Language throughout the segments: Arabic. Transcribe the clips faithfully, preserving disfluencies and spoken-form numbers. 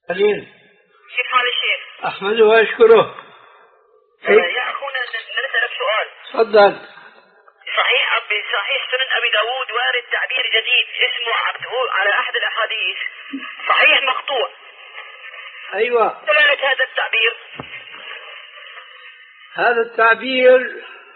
أهلين. كيف حال الشيخ؟ أحمده وأشكره. آه يا أخونا نسألك سؤال. تفضل. صحيح بصحيح سنن أبي داود وارد تعبير جديد اسمه عبده على أحد الأحاديث، صحيح مقطوع. أيوة. دلالة هذا التعبير؟ هذا التعبير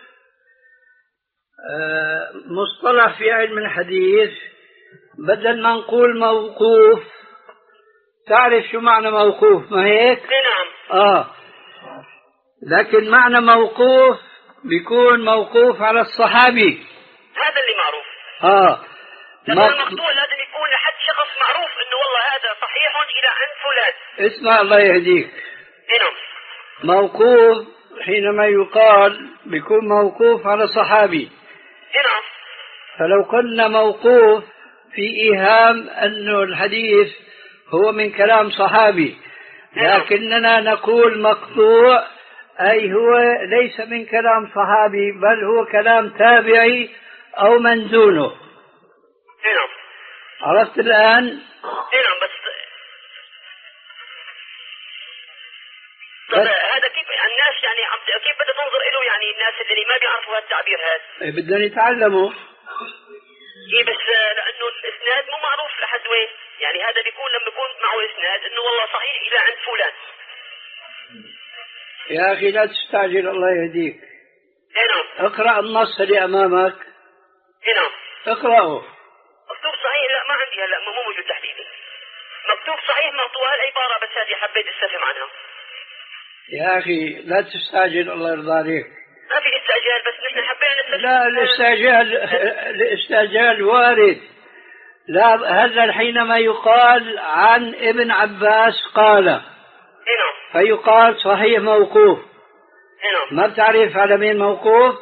مصطلح في علم الحديث، بدل ما نقول موقوف. تعرف شو معنى موقوف ما هيك؟ نعم. آه لكن معنى موقوف بيكون موقوف على الصحابي، هذا اللي معروف. آه لما المقطوع لازم يكون لحد شخص معروف انه والله هذا صحيح الى عند فلان. اسمع الله يهديك. نعم. موقوف حينما يقال بيكون موقوف على صحابي. نعم. فلو قلنا موقوف في إيهام أنه الحديث هو من كلام صحابي، لكننا نقول مقطوع أي هو ليس من كلام صحابي بل هو كلام تابعي أو من دونه. نعم. عرفت الآن؟ نعم. بس طب هذا كيف الناس يعني كيف بدها تنظر له، يعني الناس اللي ما بيعرفوا هالتعبير هذا؟ إيه بدهم يتعلموا. إيه بس لأنه الإسناد مو معروف لحد وين، يعني هذا بيكون لما يكون معه إسناد إنه والله صحيح إلى عند فلان. يا أخي لا تستعجل الله يهديك. نعم. اقرأ النص اللي أمامك. نعم. اقرأه. مكتوب صحيح؟ لا ما عندي هلا مو موجود تحديدا. مكتوب صحيح مقطوع هالعبارة، بس هذه حبيت استفهم عنها. يا أخي لا تستعجل الله يرضى عليك. ما في استعجال، بس نحن حبينا نستفهم. لا الاستعجال الاستعجال وارد. لا هذا حينما يقال عن ابن عباس قال، نعم، فيقال صحيح موقوف. نعم. ما بتعرف على مين موقوف؟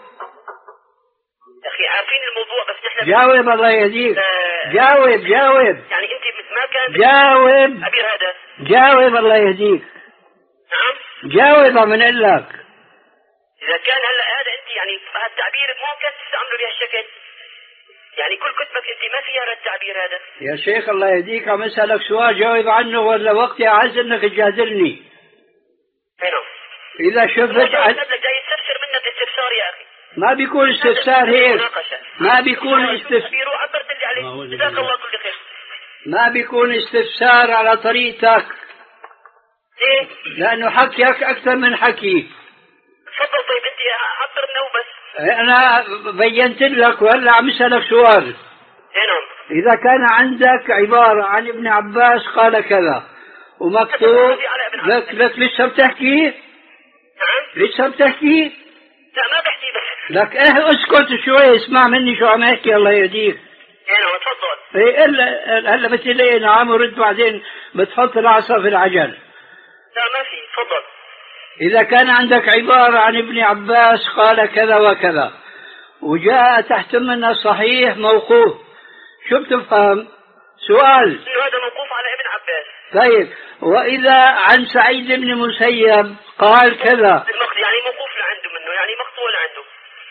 أخي عارفين الموضوع بس نحن جاوب الله يهديك. آه جاوب جاوب. يعني أنت ما كان جاوب. أبي هذا. جاوب الله يهديك. نعم. جاوب من قال لك. إذا كان هلا هذا أنت يعني هالتعبير ممكن تستعمله بهالشكل، يعني كل كتبك أنت ما فيها هذا التعبير هذا. يا شيخ الله يهديك عم أسألك سؤال جاوب عنه، ولا وقتي أعز إنك تجادلني. نعم. إذا شفت عن... جاي يستفسر منك استفسار يا أخي. ما بيكون استفسار هيك. ما بيكون استفسار. عبرت اللي عليه. جزاك الله كل خير. ما بيكون استفسار على طريقتك. إيه؟ لأنه حكيك أكثر من حكي. تفضل. طيب أنت عبرنا وبس. أنا بينت لك وهلا عم أسألك سؤال. نعم. إذا كان عندك عبارة عن ابن عباس قال كذا ومكتوب لك لك لسه بتحكي؟ نعم. لسه بتحكي؟ لا ما بحكي بس. لك إيه اسكت شوي اسمع مني شو عم أحكي الله يهديك. نعم تفضل. إيه إلا هلا بتقول لي نعم ورد بعدين بتحط العصا في العجل. لا ما في. تفضل. إذا كان عندك عبارة عن ابن عباس قال كذا وكذا وجاء تحت منها صحيح موقوف، شو بتفهم؟ سؤال. إنه هذا موقوف على ابن عباس. طيب وإذا عن سعيد بن مسيب قال كذا، يعني موقوف لعنده منه، يعني مقطوع لعنده.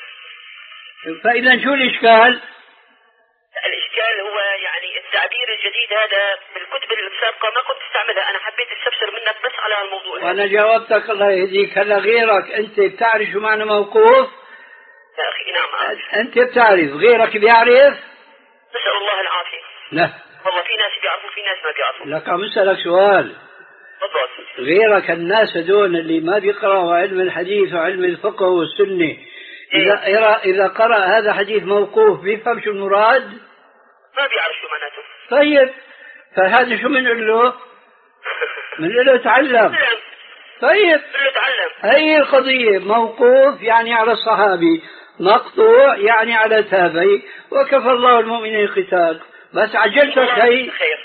فإذا شو الإشكال؟ الإشكال هو يعني التعبير الجديد هذا بالكتب السابقة ما كنت تستعملها، أنا حبيت استفسر منك بس على الموضوع. وأنا جاوبتك الله يهديك. هلا غيرك أنت بتعرف شو معنى موقوف؟ يا أخي نعم عارف. أنت بتعرف، غيرك بيعرف؟ نسأل الله العافية. لا والله في ناس بيعرفوا في ناس ما بيعرفوا. لك عم أسألك سؤال. تفضل. غيرك الناس هذول اللي ما بيقرأوا علم الحديث وعلم الفقه والسنة، إذا إيه؟ إذا قرأ هذا حديث موقوف بيفهم شو المراد؟ ما بيعرف شو معناته. طيب فهذا شو بنقول له؟ بنقول له تعلم. طيب بنقول له تعلم. هي القضية. موقوف يعني على الصحابي، مقطوع يعني على تابعي، وكفى الله المؤمنين القتال. بس عجلتك هي. خير.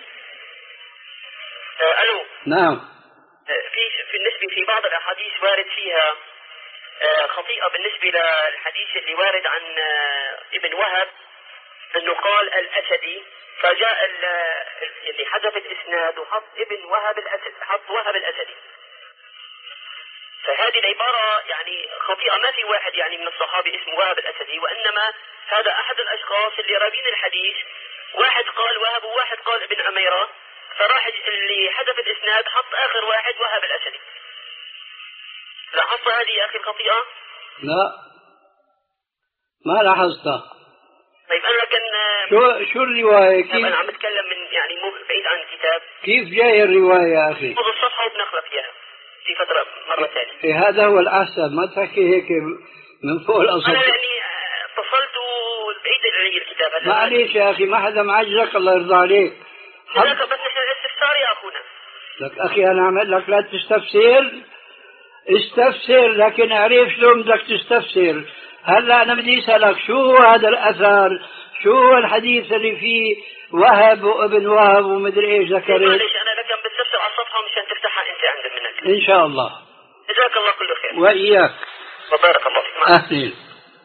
أه ألو. نعم. في في بالنسبة في بعض الأحاديث وارد فيها خطيئة بالنسبة للحديث اللي وارد عن ابن وهب انه قال الاسدي، فجاء اللي حذف الاسناد وحط ابن وهب الاسد، حط وهب الاسدي. فهذه العبارة يعني خطيئة، ما في واحد يعني من الصحابة اسمه وهب الاسدي، وانما هذا احد الاشخاص اللي راوين الحديث، واحد قال وهب وواحد قال ابن عميرة، فراح اللي حذف الإسناد حط آخر واحد وهب الأسدي. لاحظت هذه يا أخي الخطيئة؟ لا ما لاحظتها. طيب أنا كان شو شو الرواية؟ كيف أنا عم بتكلم من يعني مو بعيد عن الكتاب. كيف جاي الرواية يا أخي؟ خذ الصفحة وبنخلق إياها في فترة مرة ثانية. إيه هذا هو الأحسن، ما تحكي هيك من فوق الأصل. أنا يعني اتصلت بعيد علي الكتاب هذا. معليش يا أخي ما حدا معجزك الله يرضى عليك. لك بس نحن الاستفسار يا أخونا. لك أخي أنا عمل لك لا تستفسر، استفسر لكن اعرف شلون بدك تستفسر. هلا أنا بدي أسألك شو هو هذا الأثر؟ شو هو الحديث اللي فيه وهب وابن وهب ومدري إيش ذكرت؟ معليش أنا لك بستفسر على الصفحة مشان تفتحها أنت عند منك. إن شاء الله. جزاك الله كل خير. وإياك. وبارك الله فيك. أهلين.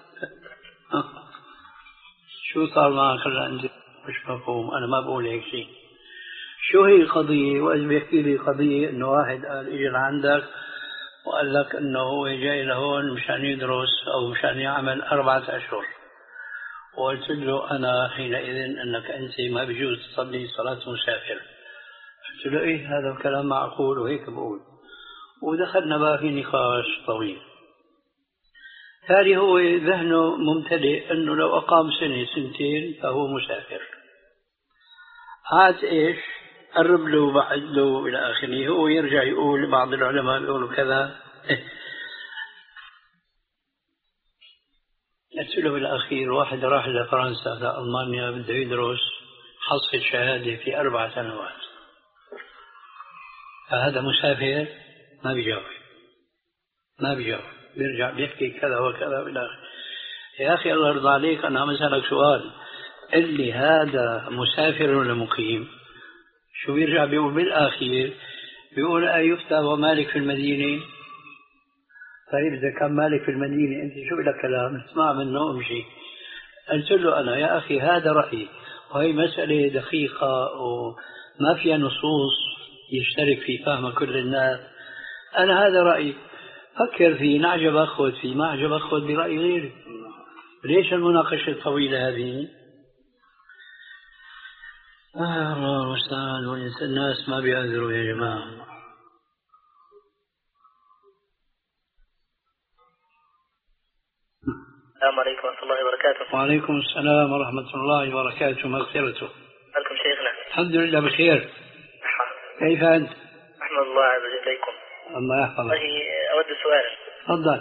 شو صار معك هلا أنت؟ مش مفهوم، أنا ما بقول هيك شيء. شو هي القضية؟ وإذا بيحكي لي قضية إنه واحد قال إجى لعندك وقال لك إنه هو جاي لهون مشان يدرس أو مشان يعمل أربعة أشهر، وقلت له أنا حينئذ أنك أنت ما بيجوز تصلي صلاة مسافر. قلت له إيه هذا الكلام معقول؟ وهيك بقول، ودخلنا بقى في نقاش طويل. تالي هو ذهنه ممتلئ أنه لو أقام سنة سنتين فهو مسافر. عاد إيش قرب له وبعد له إلى آخره، هو يرجع يقول بعض العلماء يقولوا كذا. قلت له بالأخير واحد راح لفرنسا لألمانيا بده يدرس حصل شهادة في أربع سنوات، فهذا مسافر؟ ما بيجاوب ما بيجاوب بيرجع بيحكي كذا وكذا إلى آخره. يا أخي الله يرضى عليك أنا عم أسألك سؤال، قل لي هذا مسافر ولا مقيم؟ شو بيرجع بيقول بالأخير؟ بيقول أيفتى ومالك في المدينة. طيب إذا كان مالك في المدينة أنت شو لك كلام اسمع منه وامشي. قلت له أنا يا أخي هذا رأيي، وهي مسألة دقيقة وما فيها نصوص يشترك في فهم كل الناس. أنا هذا رأيي، فكر فيه، نعجب أخذ فيه، ما عجب أخذ برأي غيري. ليش المناقشة الطويلة هذه؟ آه الله المستعان. والناس ما بيعذروا يا جماعة. السلام عليكم ورحمة الله وبركاته. وعليكم السلام ورحمة الله وبركاته مغفرته. عليكم شيخنا. الحمد لله بخير. كيف أنت؟ أحمد الله عز وجل إليكم. الله يحفظك. والله أود سؤالا. تفضل.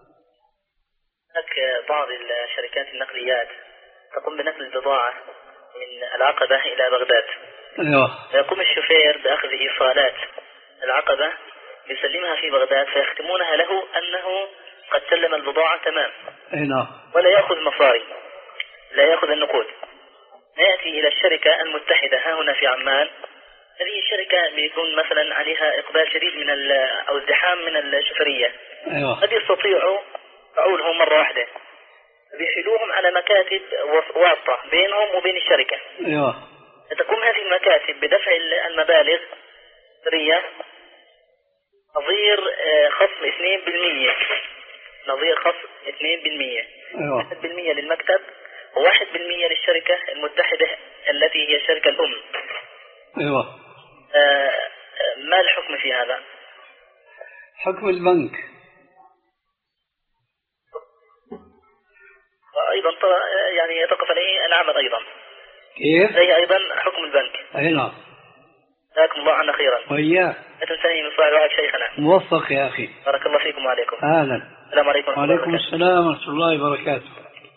هناك بعض الشركات النقليات تقوم بنقل البضاعة من العقبة إلى بغداد. أيوه. فيقوم الشوفير بأخذ إيصالات العقبة يسلمها في بغداد، فيختمونها له أنه قد سلم البضاعة تمام. أي نعم. ولا يأخذ مصاري، لا يأخذ النقود. نأتي إلى الشركة المتحدة ها هنا في عمان. هذه الشركة بيكون مثلا عليها إقبال شديد من أو ازدحام من الشفرية. أيوه. قد يستطيعوا فعولهم مرة واحدة، بيحيلوهم على مكاتب واسطة بينهم وبين الشركة. أيوه. تقوم هذه المكاتب بدفع المبالغ سرية نظير خصم اثنين بالمئة، نظير خصم اثنين بالمئة. أيوه. واحد بالمئة للمكتب وواحد بالمئة للشركة المتحدة التي هي الشركة الأم. أيوه. آه ما الحكم في هذا؟ حكم البنك. أيضا يعني يتوقف عليه العمل أيضا. كيف؟ هي أيضا حكم البنك. أي نعم. جزاكم الله عنا خيرا. وإياك. لا تنساني من صالح دعائك شيخنا. موفق يا أخي. بارك الله فيكم وعليكم. أهلا. السلام عليكم ورحمة الله وعليكم السلام ورحمة الله وبركاته.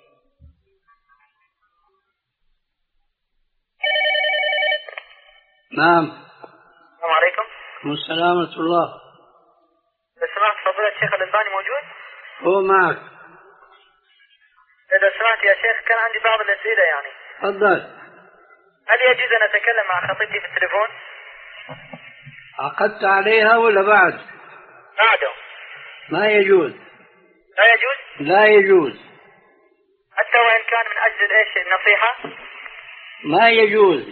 نعم. السلام عليكم. السلام ورحمة الله. إذا سمحت فضيلة الشيخ الألباني موجود؟ هو معك. إذا سمحت يا شيخ كان عندي بعض الأسئلة يعني. تفضل. هل يجوز أن أتكلم مع خطيبتي في التليفون؟ عقدت عليها ولا بعد؟ بعده. ما يجوز. لا يجوز؟ لا يجوز. حتى وإن كان من أجل إيش النصيحة؟ ما يجوز.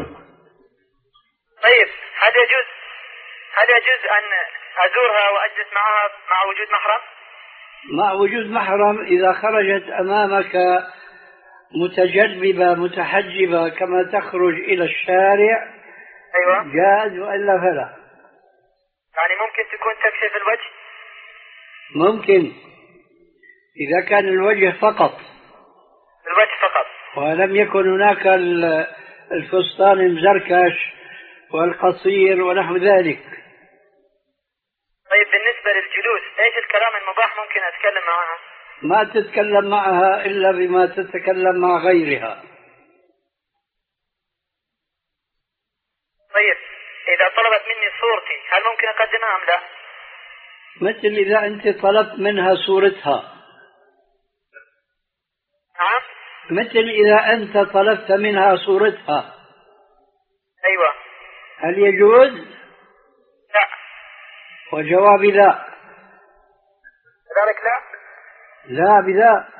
طيب هل يجوز هل يجوز أن أزورها وأجلس معها مع وجود محرم؟ مع وجود محرم إذا خرجت أمامك متجلبة متحجبة كما تخرج إلى الشارع أيوة. جاز وإلا فلا. يعني ممكن تكون تكشف الوجه؟ ممكن إذا كان الوجه فقط، الوجه فقط، ولم يكن هناك الفستان المزركش والقصير ونحو ذلك. طيب بالنسبة للجلوس ايش الكلام المباح ممكن اتكلم معها؟ ما تتكلم معها الا بما تتكلم مع غيرها. طيب اذا طلبت مني صورتي هل ممكن اقدمها ام لا؟ مثل اذا انت طلبت منها صورتها. نعم. مثل اذا انت طلبت منها صورتها. ايوه. هل يجوز؟ لا. وجوابي لا. ذلك لا؟ لا بلا.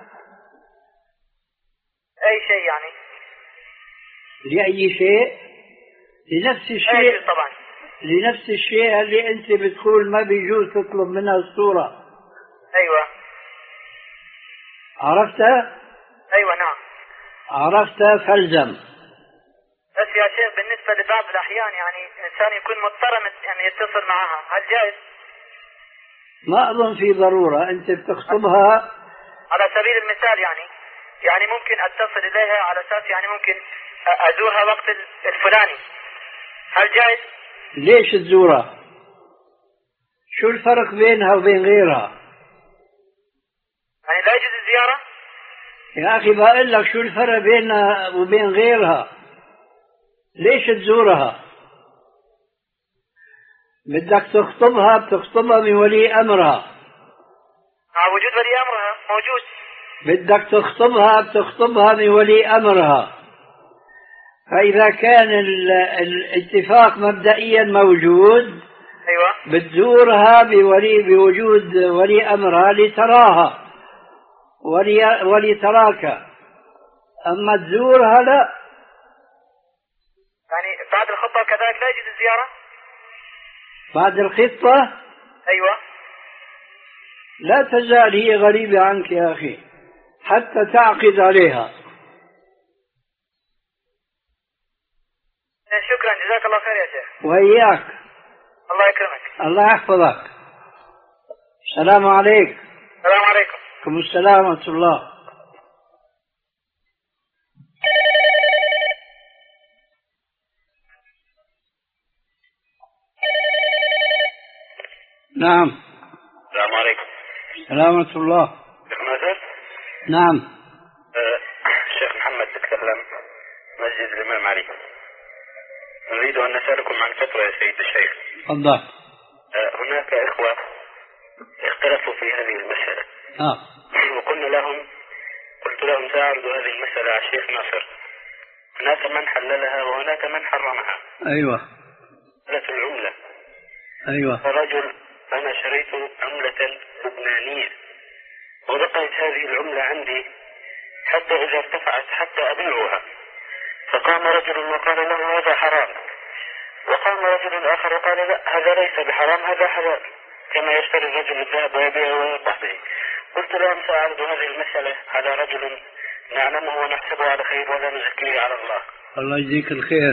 اي شيء يعني؟ لأي شيء؟ لنفس الشيء. أي طبعا. لنفس الشيء اللي انت بتقول ما بيجوز تطلب منها الصورة. ايوه. عرفتها؟ ايوه نعم. عرفتها فالزم. بس يا شيخ بالنسبة لبعض الأحيان يعني إنسان يكون مضطر يعني يتصل معها هل جائز؟ ما أظن في ضرورة. أنت بتخطبها على سبيل المثال يعني يعني ممكن أتصل إليها على أساس يعني ممكن أزورها وقت الفلاني هل جائز؟ ليش تزورها؟ شو الفرق بينها وبين غيرها؟ يعني لا يجوز الزيارة؟ يا أخي بقول لك شو الفرق بينها وبين غيرها؟ ليش تزورها؟ بدك تخطبها بتخطبها من ولي أمرها. مع وجود ولي أمرها موجود. بدك تخطبها بتخطبها من ولي أمرها. فإذا كان الاتفاق مبدئيا موجود أيوة. بتزورها بولي بوجود ولي أمرها لتراها ولي ولتراك. أما تزورها لا. يعني بعد الخطبة كذلك لا يجوز الزيارة؟ بعد الخطة؟ أيوة. لا تزال هي غريبة عنك يا أخي حتى تعقد عليها. شكرا جزاك الله خير يا شيخ. وإياك. الله يكرمك. الله يحفظك. السلام عليكم. السلام عليكم. وعليكم السلام ورحمة الله. نعم. السلام عليكم. السلام ورحمة الله. شيخ ناصر. نعم. أه الشيخ محمد تكلم مسجد الإمام علي. نريد أن نسألكم عن فتوى يا سيد الشيخ. تفضل. أه هناك إخوة اختلفوا في هذه المسألة. آه. وقلنا لهم قلت لهم سأعرض هذه المسألة على الشيخ ناصر. هناك من حللها وهناك من حرمها. أيوة. مسألة العملة. أيوة. رجل أنا شريت عملة لبنانية وبقيت هذه العملة عندي حتى إذا ارتفعت حتى أبيعها. فقام رجل وقال له هذا حرام، وقام رجل آخر وقال لا هذا ليس بحرام هذا حلال، كما يشتري الرجل الذهب ويبيعه ويربح به. قلت لهم سأعرض هذه المسألة على رجل نعلمه ونحسبه على خير ولا نزكيه على الله. الله يجزيك الخير.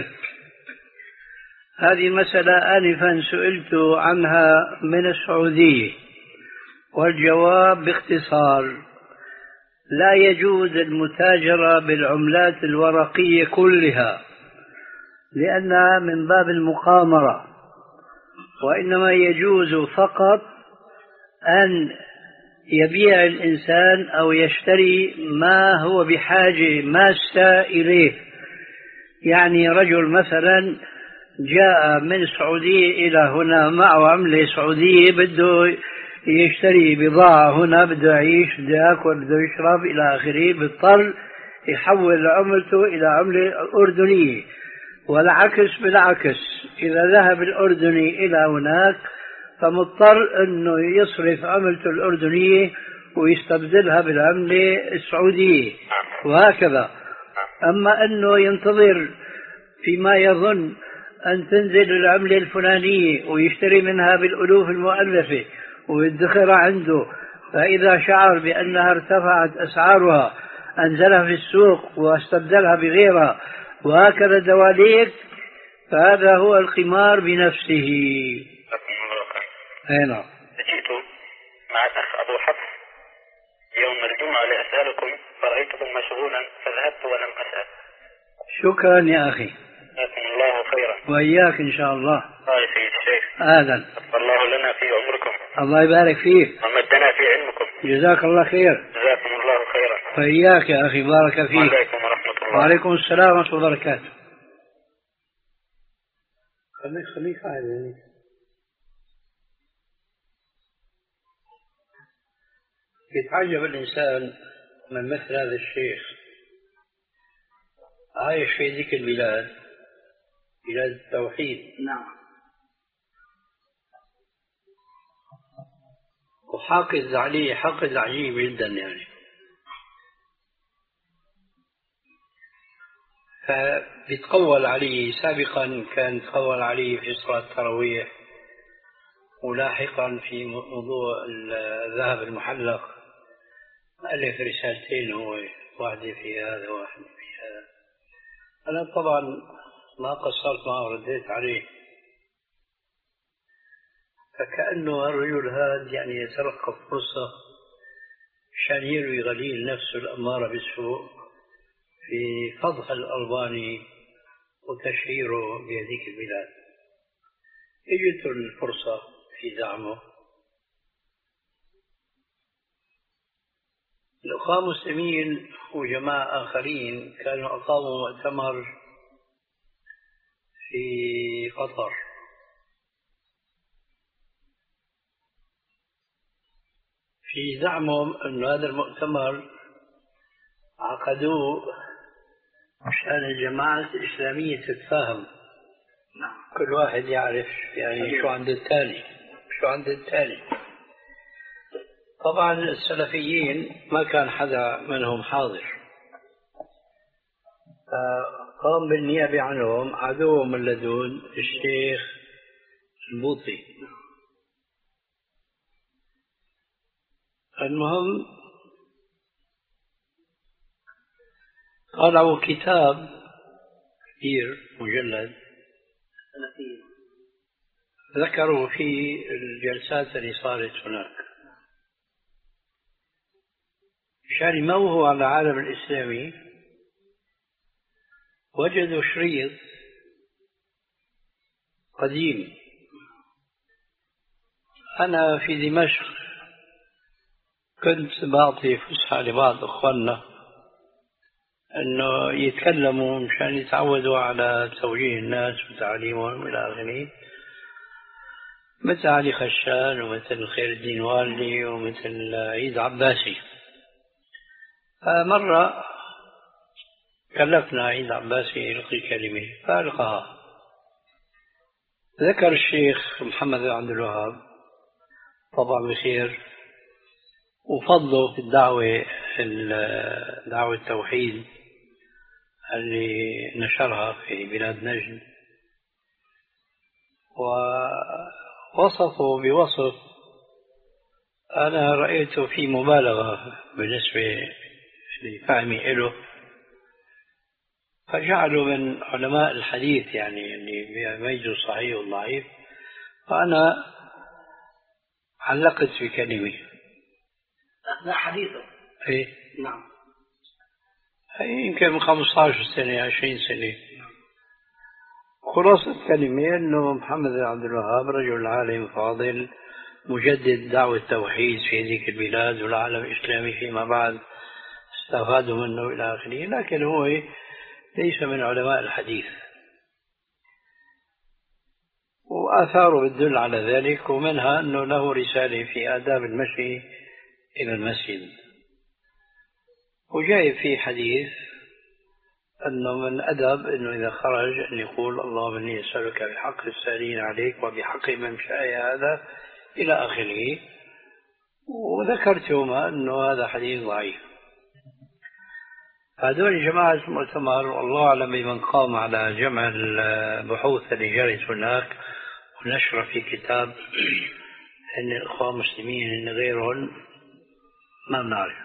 هذه مسألة آنفا سئلت عنها من السعودية والجواب باختصار لا يجوز المتاجرة بالعملات الورقية كلها لأنها من باب المقامرة، وإنما يجوز فقط أن يبيع الإنسان أو يشتري ما هو بحاجة ماسة إليه. يعني رجل مثلا جاء من السعودية إلى هنا معه عملة سعودية بده يشتري بضاعة هنا، بده يعيش بده يأكل بده يشرب إلى آخره، بيضطر يحول عملته إلى عملة أردنية. والعكس بالعكس، إذا ذهب الأردني إلى هناك فمضطر أنه يصرف عملته الأردنية ويستبدلها بالعملة السعودية وهكذا. أما أنه ينتظر فيما يظن أن تنزل العملة الفلانية ويشتري منها بالألوف المؤلفة ويدخرها عنده، فإذا شعر بأنها ارتفعت أسعارها أنزلها في السوق واستبدلها بغيرها وهكذا دواليك، فهذا هو القمار بنفسه. أي نعم. جئت مع الأخ أبو حفص يوم الجمعة لأسألكم فرأيتكم مشغولا فذهبت ولم أسأل. شكرا يا أخي. جزاكم الله خيرا. وإياك إن شاء الله. يا سيد الشيخ. أهلا. الله لنا في عمركم. الله يبارك فيك. ومدنا في علمكم. جزاك الله خير. جزاكم الله خيرا. وإياك يا أخي بارك فيك. وعليكم ورحمة الله. وعليكم السلام ورحمة الله وبركاته. خليك خليك عادي. يتعجب الإنسان من مثل هذا الشيخ عايش في ذيك البلاد، بلاد التوحيد. نعم. وحافظ عليه حافظ عجيب جدا يعني. فبيتقول عليه سابقا، كان يتقول عليه في صلاة التراويح، ولاحقا في موضوع الذهب المحلق ألف رسالتين، هو واحدة في هذا وواحدة في هذا. أنا طبعا ما قصرت معه ورديت عليه، فكأنه الرجل هذا يعني يترقب فرصة عشان يروي غليل نفسه الأمارة بالسوء في فضح الألباني وتشهيره بهذيك البلاد. اجته الفرصة في زعمه. الأخوة المسلمين وجماعة آخرين كانوا أقاموا مؤتمر في قطر، في زعمهم أن هذا المؤتمر عقدوه عشان الجماعة الإسلامية تتفاهم، كل واحد يعرف يعني شو عند الثاني شو عند الثاني. طبعا السلفيين ما كان حدا منهم حاضر، قام بالنيابة عنهم عدوهم اللدود الشيخ البوطي. المهم طلعوا كتاب كبير مجلد ذكروا فيه الجلسات اللي صارت هناك عشان يموهوا على العالم الإسلامي. وجدوا شريط قديم. أنا في دمشق كنت بعطي فسحة لبعض أخواننا أنه يتكلموا مشان يتعودوا على توجيه الناس وتعليمهم إلى آخره، مثل علي خشان ومثل خير الدين والي ومثل عيد عباسي. فمرة كلفنا عيد عباسي يلقي كلمة فألقاها. ذكر الشيخ محمد بن عبد الوهاب طبعا بخير وفضله في الدعوة دعوة التوحيد اللي نشرها في بلاد نجد، ووصفه بوصف أنا رأيته في مبالغة بالنسبة لفهمي له، فجعلوا من علماء الحديث يعني اللي بيميزوا الصحيح والضعيف. فأنا علقت في كلمة أثناء حديثه. إيه؟ نعم. يمكن من خمسة عشر سنة عشرين سنة. خلاصة الكلمة أنه محمد بن عبد الوهاب رجل عالم فاضل مجدد دعوة التوحيد في هذيك البلاد والعالم الإسلامي فيما بعد استفادوا منه إلى آخره، لكن هو ليس من علماء الحديث. وآثاره بتدل على ذلك، ومنها أنه له رسالة في آداب المشي إلى المسجد، وجاي في حديث أنه من أدب أنه إذا خرج أن يقول اللهم إني أسألك بحق السائلين عليك وبحق ممشاي هذا إلى آخره. وذكرت يوما أنه هذا حديث ضعيف. هذول جماعة المؤتمر والله أعلم بمن قام على جمع البحوث اللي جرت هناك ونشر في كتاب أن الإخوة المسلمين أن غيرهم ما بنعرف،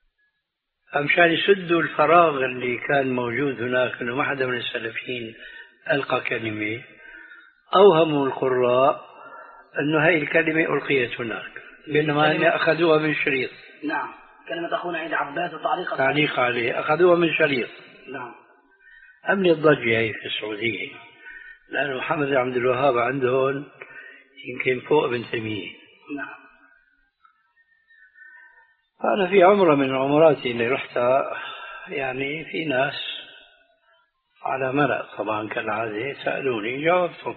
مشان يسدوا الفراغ اللي كان موجود هناك، أنه ما حدا من السلفيين ألقى كلمة أوهموا القراء أنه هذه الكلمة ألقيت هناك، بينما أن أخذوها من شريط. نعم، كلمة أخونا عيد عباس تعليق تعليق عليه أخذوها من شريط. نعم. أمن الضجة هي في السعودية، لأن محمد عبد الوهاب عندهم يمكن فوق ابن تيمية. نعم. أنا في عمرة من عمراتي اللي رحتها يعني في ناس على ملأ طبعا كالعادة سألوني جاوبتهم.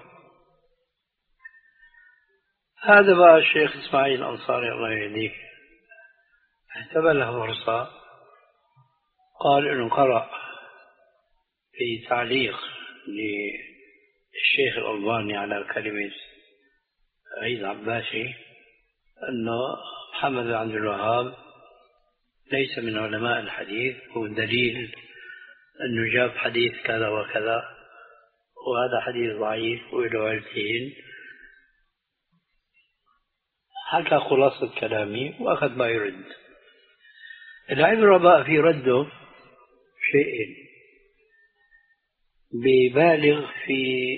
هذا بقى الشيخ إسماعيل الأنصاري الله يهديه اعتبر له فرصة، قال إنه قرأ في تعليق للشيخ الألباني على كلمة عيد عباسي أنه محمد عبد الوهاب ليس من علماء الحديث، هو دليل أنه جاب حديث كذا وكذا وهذا حديث ضعيف وله علتين. حكى خلاصة كلامي وأخذ ما يرد. العبرة بقى في رده شيئين، ببالغ في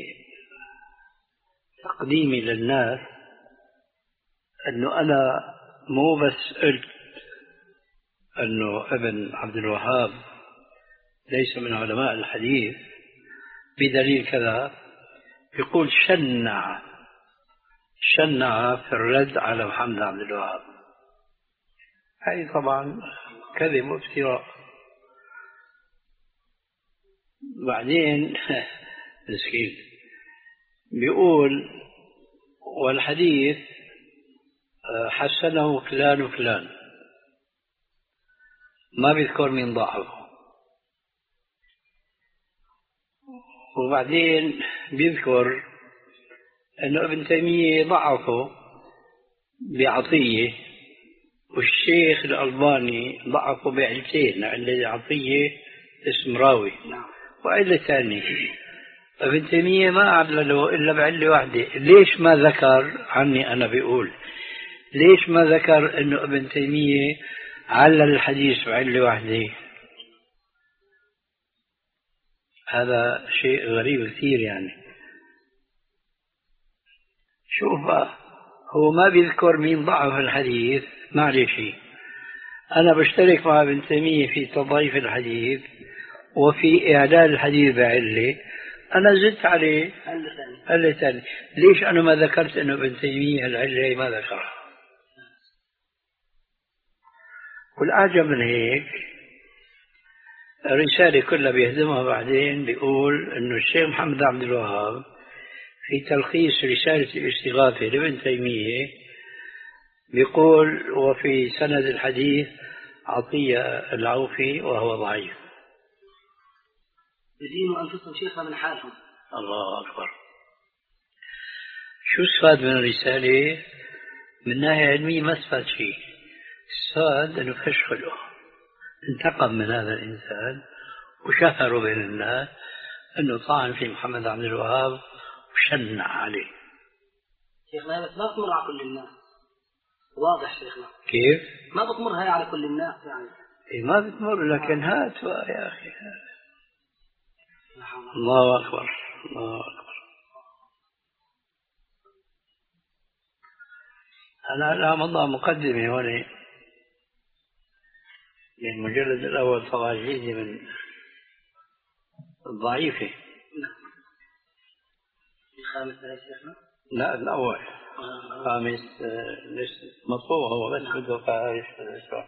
تقديمي للناس أنه أنا مو بس قلت أنه ابن عبد الوهاب ليس من علماء الحديث بدليل كذا، يقول شنع شنع في الرد على محمد عبد الوهاب. هذه طبعا كذب وافتراء. بعدين مسكين بيقول والحديث حسنه فلان وفلان، ما بيذكر من ضعفه. وبعدين بيذكر أنه ابن تيمية ضعفه بعطية، والشيخ الألباني ضعفه بعلتين، علة عطية اسم راوي وعلة ثانية. ابن تيمية ما علله إلا بعلة واحدة. ليش ما ذكر عني أنا بيقول ليش ما ذكر أنه ابن تيمية علل الحديث بعلة واحدة؟ هذا شيء غريب كثير. يعني شوف بقى، هو ما بيذكر مين ضعف الحديث، معلش أنا بشترك مع ابن تيمية في تضعيف الحديث وفي إعلال الحديث بعلة، أنا زدت عليه علة ثانية. ليش أنا ما ذكرت أنه ابن تيمية العلة ما ذكرها؟ والأعجب من هيك الرسالة كلها بيهدمها بعدين، بيقول أنه الشيخ محمد عبد الوهاب في تلخيص رسالة الاستغاثة لابن تيمية بيقول وفي سند الحديث عطية العوفي وهو ضعيف. يدينوا أنفسهم شيخنا من حالهم. الله أكبر. شو استفاد من الرسالة؟ من ناحية علمية ما استفاد شيء، استفاد أنه فش خلقه، انتقم من هذا الإنسان وشهروا بين الناس أنه طعن في محمد عبد الوهاب وشنع عليه. شيخنا بس ما بتمر على كل الناس، واضح شيخنا. كيف؟ ما بتمر هاي على كل الناس يعني. إيه ما بتمر، لكن هات يا أخي. الله أكبر الله أكبر. أنا لا مضى مقدمة هون المجلد الأول تواجيدي من الضعيفة. الخامس يا شيخنا؟ لا الأول خامس مطبوع هو بس بده فايش الإسراء.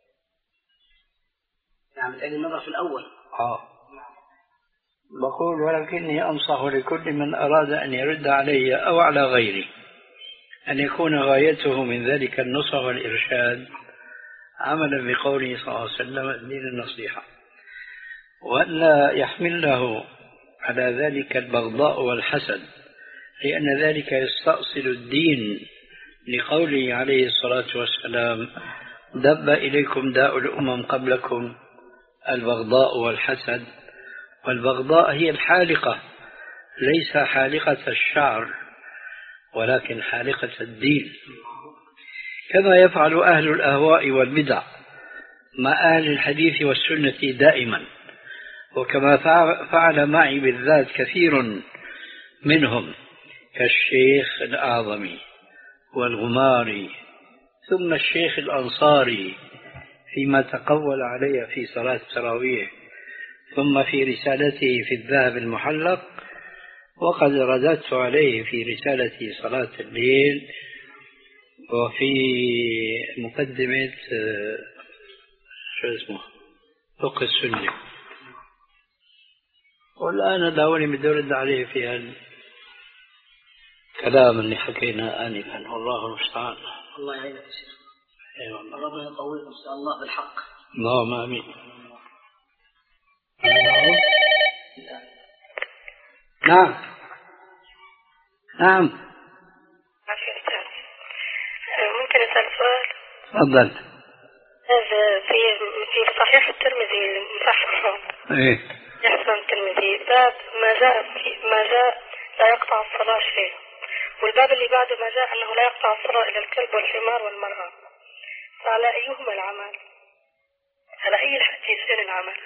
يعني بتعيد النظر في الأول. آه بقول ولكني أنصح لكل من أراد أن يرد علي أو على غيري أن يكون غايته من ذلك النصح والإرشاد عملا بقوله صلى الله عليه وسلم الدين النصيحة، وأن لا يحمل له على ذلك البغضاء والحسد، لأن ذلك يستأصل الدين، لقوله عليه الصلاة والسلام دب إليكم داء الأمم قبلكم البغضاء والحسد. والبغضاء هي الحالقة، ليس حالقة الشعر ولكن حالقة الدين، كما يفعل أهل الأهواء والبدع مع أهل الحديث والسنة دائما، وكما فعل معي بالذات كثير منهم كالشيخ الأعظمي والغماري ثم الشيخ الأنصاري فيما تقول علي في صلاة التراويح، ثم في رسالته في الذهب المحلق، وقد رددت عليه في رسالتي صلاة الليل وفي مقدمة شو اسمه فقه السنة. والآن داوني بدي أرد عليه في الكلام اللي حكينا آنفا، والله المستعان. الله يعينك يا شيخ. ايوه ربنا يطول ان شاء الله بالحق. اللهم امين. نعم نعم. ممكن اسال سؤال؟ تفضل. هذا في في صحيح الترمذي مصححه. ايه. يحسن الترمذي باب ما جاء في ما جاء لا يقطع الصلاة شيء، والباب اللي بعده ما جاء انه لا يقطع الصلاة الا الكلب والحمار والمرأة. فعلى أيهما العمل؟ على أي الحديثين العمل؟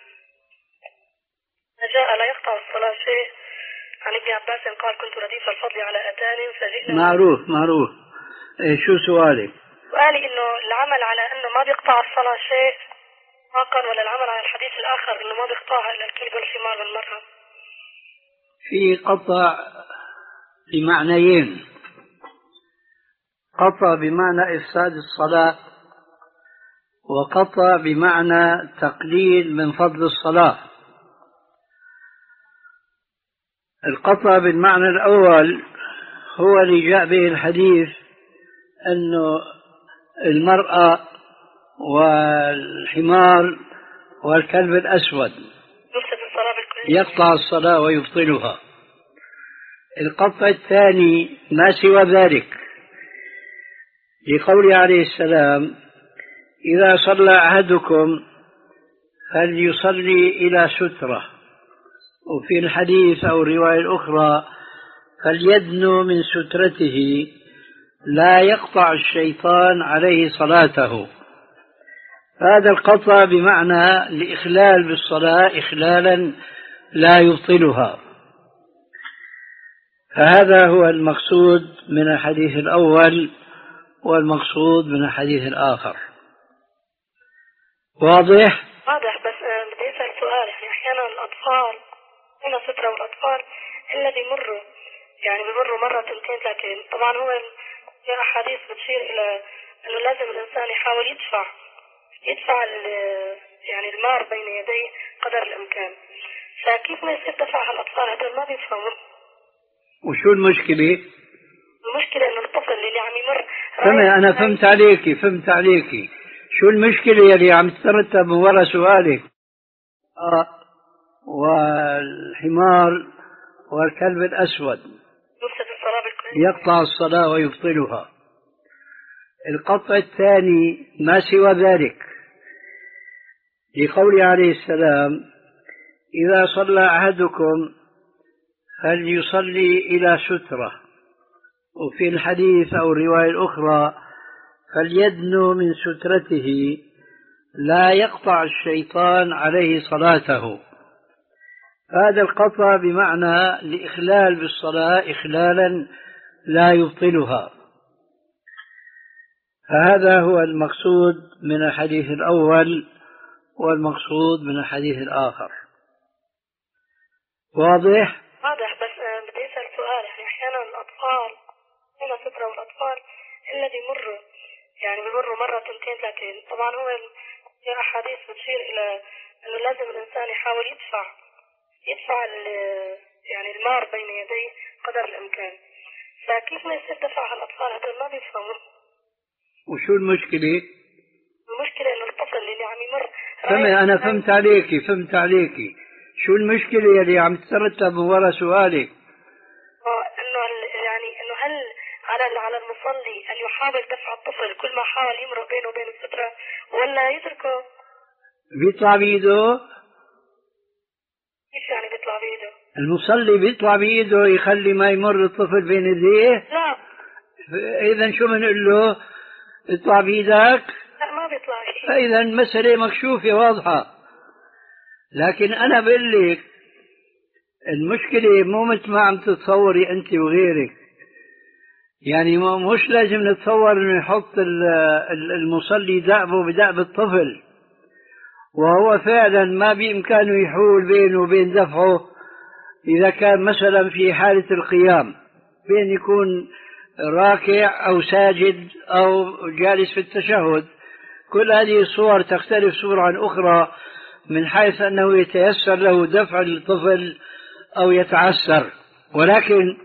جاء لا يقطع الصلاة شيء عن ابن عباس قال كنت رديف الفضل على أتان فجئنا. معروف معروف. إيه شو سؤالك؟ سؤالي إنه العمل على إنه ما بيقطع الصلاة شيء فقط، ولا العمل على الحديث الآخر إنه ما بيقطعها إلا الكلب والحمار والمرأة؟ في قطع بمعنيين: قطع بمعنى إفساد الصلاة، وقطع بمعنى تقليل من فضل الصلاة. القطع بالمعنى الأول هو اللي جاء به الحديث أنه المرأة والحمار والكلب الأسود يقطع الصلاة ويبطلها. القطع الثاني ما سوى ذلك، لقوله عليه السلام: إذا صلى أحدكم فليصلي إلى سترة، وفي الحديث أو الرواية الأخرى: فليدنو من سترته لا يقطع الشيطان عليه صلاته. هذا القطع بمعنى الإخلال بالصلاة إخلالا لا يبطلها. فهذا هو المقصود من الحديث الأول والمقصود من الحديث الآخر. واضح؟ واضح. بس بدي أسأل سؤال. يعني أحيانا الأطفال هنا سترة، والأطفال إلا بيمروا يعني بيمروا مرة تنتين ثلاثين. طبعا هو في أحاديث بتشير إلى أنه لازم الإنسان يحاول يدفع يدفع يعني المار بين يديه قدر الإمكان. فكيف ما يصير دفع الأطفال هذول ما بيفهموا؟ وشو المشكلة؟ المشكلة إنه الطفل اللي عم يمر فهمت. أنا فهمت عليكي فهمت عليكي شو المشكلة اللي عم تترتب من وراء سؤالك؟ آه. والحمار والكلب الأسود يقطع الصلاة ويبطلها. القطع الثاني ما سوى ذلك، لقوله عليه السلام: إذا صلى أحدكم فليصلي إلى سترة، وفي الحديث أو الرواية الأخرى: فليدنو من سترته لا يقطع الشيطان عليه صلاته. هذا القطع بمعنى الإخلال بالصلاة إخلالا لا يبطلها. فهذا هو المقصود من الحديث الأول والمقصود من الحديث الآخر. واضح؟ واضح. بس بدي أسأل سؤال. يعني أحيانا الأطفال هنا سترة، والأطفال إلا بيمروا يعني بيمروا مرة تنتين ثلاثين. طبعا هو في أحاديث بتشير إلى أنه لازم الإنسان يحاول يدفع يدفع يعني المار بين يديه قدر الإمكان. فكيف ما يصير دفع الأطفال هذول ما بيفهموا؟ وشو المشكلة؟ المشكلة إنه الطفل اللي عم يمر فهمت. أنا فهمت عليكي فهمت عليكي شو المشكلة اللي عم تترتب من وراء سؤالك؟ إنه يعني إنه هل على على المصلي أن يحاول دفع الطفل كل ما حاول يمر بينه وبين السترة، ولا يتركه؟ بيطلع بإيده؟ كيف يعني بيطلع بإيده؟ المصلي بيطلع بإيده يخلي ما يمر الطفل بين يديه؟ لا. إذا شو بنقول له؟ اطلع بإيدك؟ لا ما بيطلع شيء. فإذا المسألة مكشوفة واضحة. لكن أنا بقول لك المشكلة مو مثل ما عم تتصوري أنت وغيرك. يعني مش لازم نتصور إنه يحط المصلي دأبه بدأب الطفل، وهو فعلا ما بإمكانه يحول بينه وبين دفعه إذا كان مثلا في حالة القيام، بين يكون راكع أو ساجد أو جالس في التشهد. كل هذه الصور تختلف صورة عن أخرى من حيث أنه يتيسر له دفع الطفل أو يتعسر، ولكن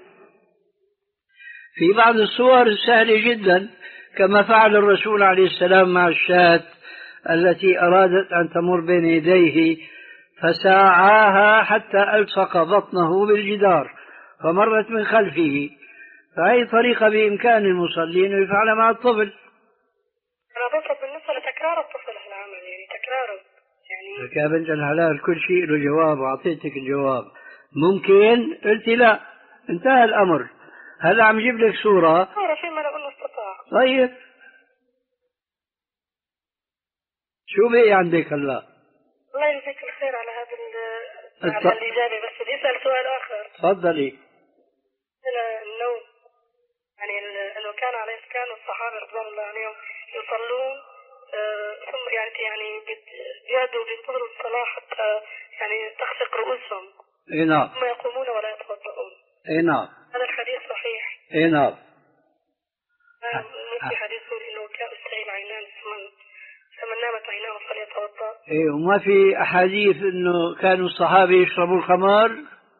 في بعض الصور سهلة جدا، كما فعل الرسول عليه السلام مع الشاة التي أرادت أن تمر بين يديه فساعاها حتى ألصق بطنه بالجدار فمرت من خلفه. فهي طريقة بإمكان المصلين أن يفعل مع الطفل. أنا بطلب بالنسبة لتكرار الطفل العمل، يعني تكراره يعني يا بنت الحلال كل شيء له جواب وأعطيتك الجواب. ممكن قلت لا، انتهى الأمر. هلا عم جيب لك صورة صورة في ما نقول استطاع. طيب شو بقي عندك هلا؟ الله يجزيك الخير على هذا الط... على الإجابة. بس بدي أسأل سؤال آخر. تفضلي. النوم، يعني أنه كان عليه كانوا الصحابة رضوان الله عليهم يصلون آه ثم يعني يعني بيادوا بينتظروا الصلاة حتى يعني تخفق رؤوسهم. اي نعم. ثم يقومون ولا يتوضؤون. اي نعم. هذا الحديث صحيح. اي نعم. في حديث يقول إنه كان السيل عينان فمن فمن نامت عيناه فليتوضأ. اي وما في أحاديث إنه كانوا الصحابة يشربوا الخمر؟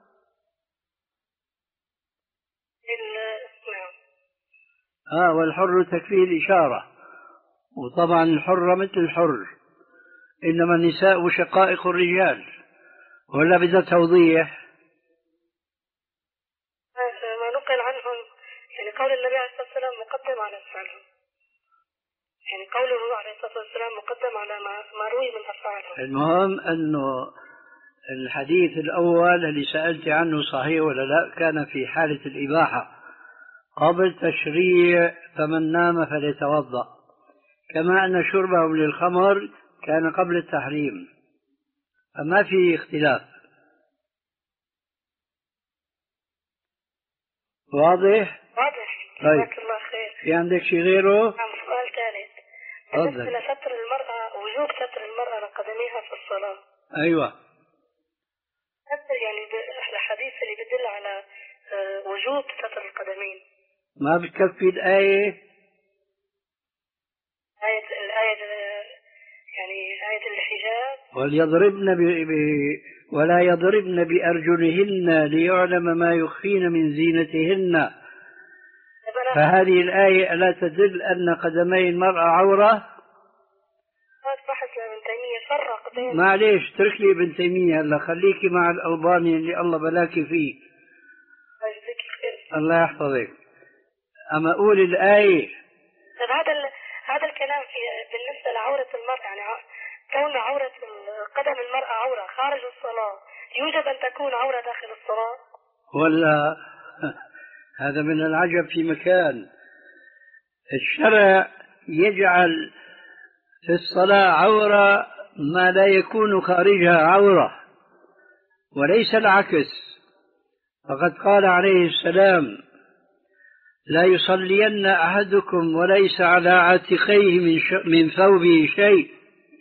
آه والحر تكفيه الإشارة، وطبعا الحر مثل الحر، إنما النساء شقائق الرجال، ولا بدها توضيح؟ ما نقل عنهم يعني قول النبي عليه الصلاة والسلام مقدم على أفعالهم، يعني قوله عليه الصلاة والسلام مقدم على ما روي من أفعالهم. المهم أنه الحديث الأول اللي سألت عنه صحيح ولا لا، كان في حالة الإباحة قبل تشريع فمن نام فليتوضأ، كما أن شربهم للخمر كان قبل التحريم، فما في اختلاف. واضح؟ واضح. طيب. جزاك الله خير. في عندك شيء غيره؟ نعم. سؤال ثالث. بالنسبة لستر المرأة، وجوب ستر المرأة لقدميها في الصلاة. أيوة. ستر يعني الحديث اللي بيدل على وجوب ستر القدمين. ما بتكفي الآية؟ آية الآية يعني آية الحجاب. وليضربن ب... ب... ولا يضربن بأرجلهن ليعلم ما يخفين من زينتهن. فهذه الآية لا تدل أن قدمي المرأة عورة؟ هذا بحث لابن تيمية فرق بين. معليش اترك لي ابن تيمية هلا، خليكي مع الألباني اللي الله بلاكي فيه. الله يحفظك. أما أقول الآية. طيب هذا ال... هذا الكلام في بالنسبة لعورة المرأة، يعني كون عورة قدم المرأة عورة خارج الصلاة يوجب أن تكون عورة داخل الصلاة؟ ولا هذا من العجب في مكان. الشرع يجعل في الصلاة عورة ما لا يكون خارجها عورة، وليس العكس. فقد قال عليه السلام: لا يصلين أحدكم وليس على عاتقيه من, من ثوبه شيء.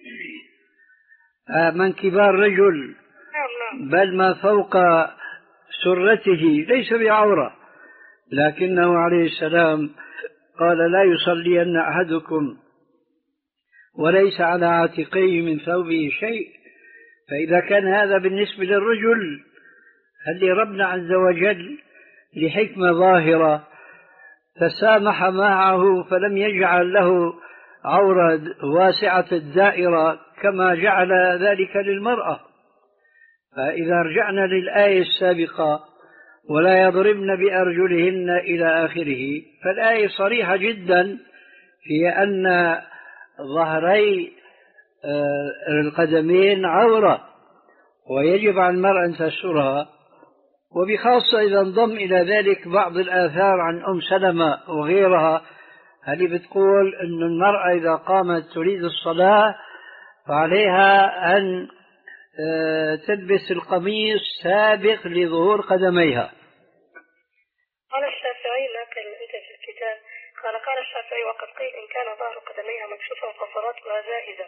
من كبار رجل بل ما فوق سرته ليس بعورة، لكنه عليه السلام قال: لا يصلين أحدكم وليس على عاتقيه من ثوبه شيء. فإذا كان هذا بالنسبة للرجل، هل ربنا عز وجل لحكمة ظاهرة تسامح معه فلم يجعل له عورة واسعة الدائرة كما جعل ذلك للمرأة. فإذا رجعنا للآية السابقة ولا يضربن بأرجلهن إلى آخره، فالآية صريحة جدا في أن ظهري القدمين عورة ويجب على المرأة أن تسترها، وبخاصة إذا انضم إلى ذلك بعض الآثار عن أم سلمة وغيرها اللي بتقول أن المرأة إذا قامت تريد الصلاة فعليها أن تلبس القميص سابق لظهور قدميها. قال الشافعي ناقل أنت في الكتاب قال قال الشافعي وقد قيل إن كان ظهر قدميها مكشوفا فصلاتها زائدة.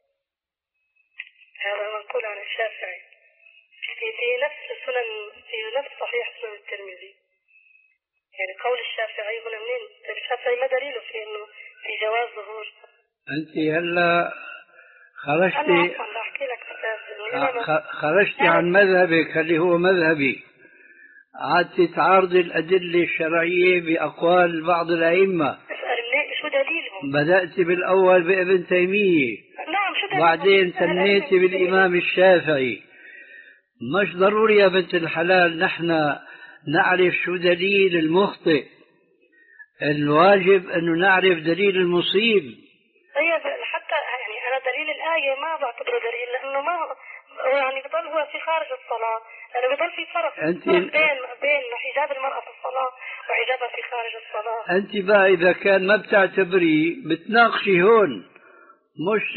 هذا منقول عن الشافعي في, في نفس سنن في نفس صحيح سنن الترمذي. يعني قول الشافعي هنا منين؟ الشافعي ما دليله في إنه في جواز ظهور؟ أنت هلا خرجتي خرجتي عن مذهبك اللي هو مذهبي، عادتي تعارضي الأدلة الشرعية بأقوال بعض الأئمة. شو دليلهم؟ بدأت بالأول بابن تيمية، نعم شو وبعدين ثنيتي بالإمام الشافعي. مش ضروري يا بنت الحلال نحن نعرف شو دليل المخطئ، الواجب أنه نعرف دليل المصيب. طيب حتى يعني أنا دليل الآية ما بعتبره دليل، لأنه ما يعني بضل هو في خارج الصلاة، لأنه بضل في فرق أنت بين بين حجاب المرأة في الصلاة وحجابها في خارج الصلاة. أنت بقى إذا كان ما بتعتبري بتناقشي هون، مش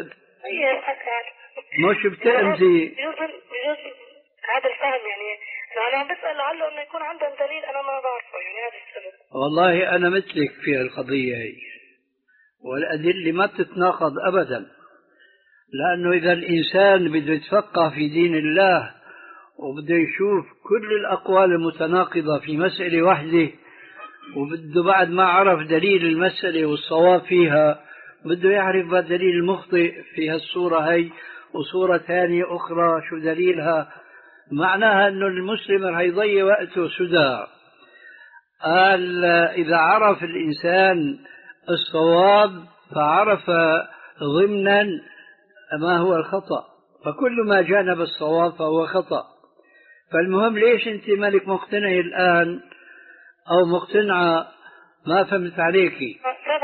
مش بتأمزي. بجوز هذا الفهم يعني أنا عم بسأل لعله إنه يكون عندهم دليل أنا ما بعرفه، يعني هذا السبب. والله أنا مثلك في القضية هي، والأدلة ما بتتناقض أبدا، لأنه إذا الإنسان بده يتفقه في دين الله وبده يشوف كل الأقوال المتناقضة في مسألة واحدة، وبده بعد ما عرف دليل المسألة والصواب فيها بده يعرف الدليل المخطئ في هالصورة هي وصورة ثانية أخرى شو دليلها. معناها أنه المسلم رح يضيع وقته سدى. قال إذا عرف الإنسان الصواب فعرف ضمنا ما هو الخطأ، فكل ما جانب الصواب فهو خطأ. فالمهم ليش أنت مالك مقتنعة الآن أو مقتنعة؟ ما فهمت عليكي.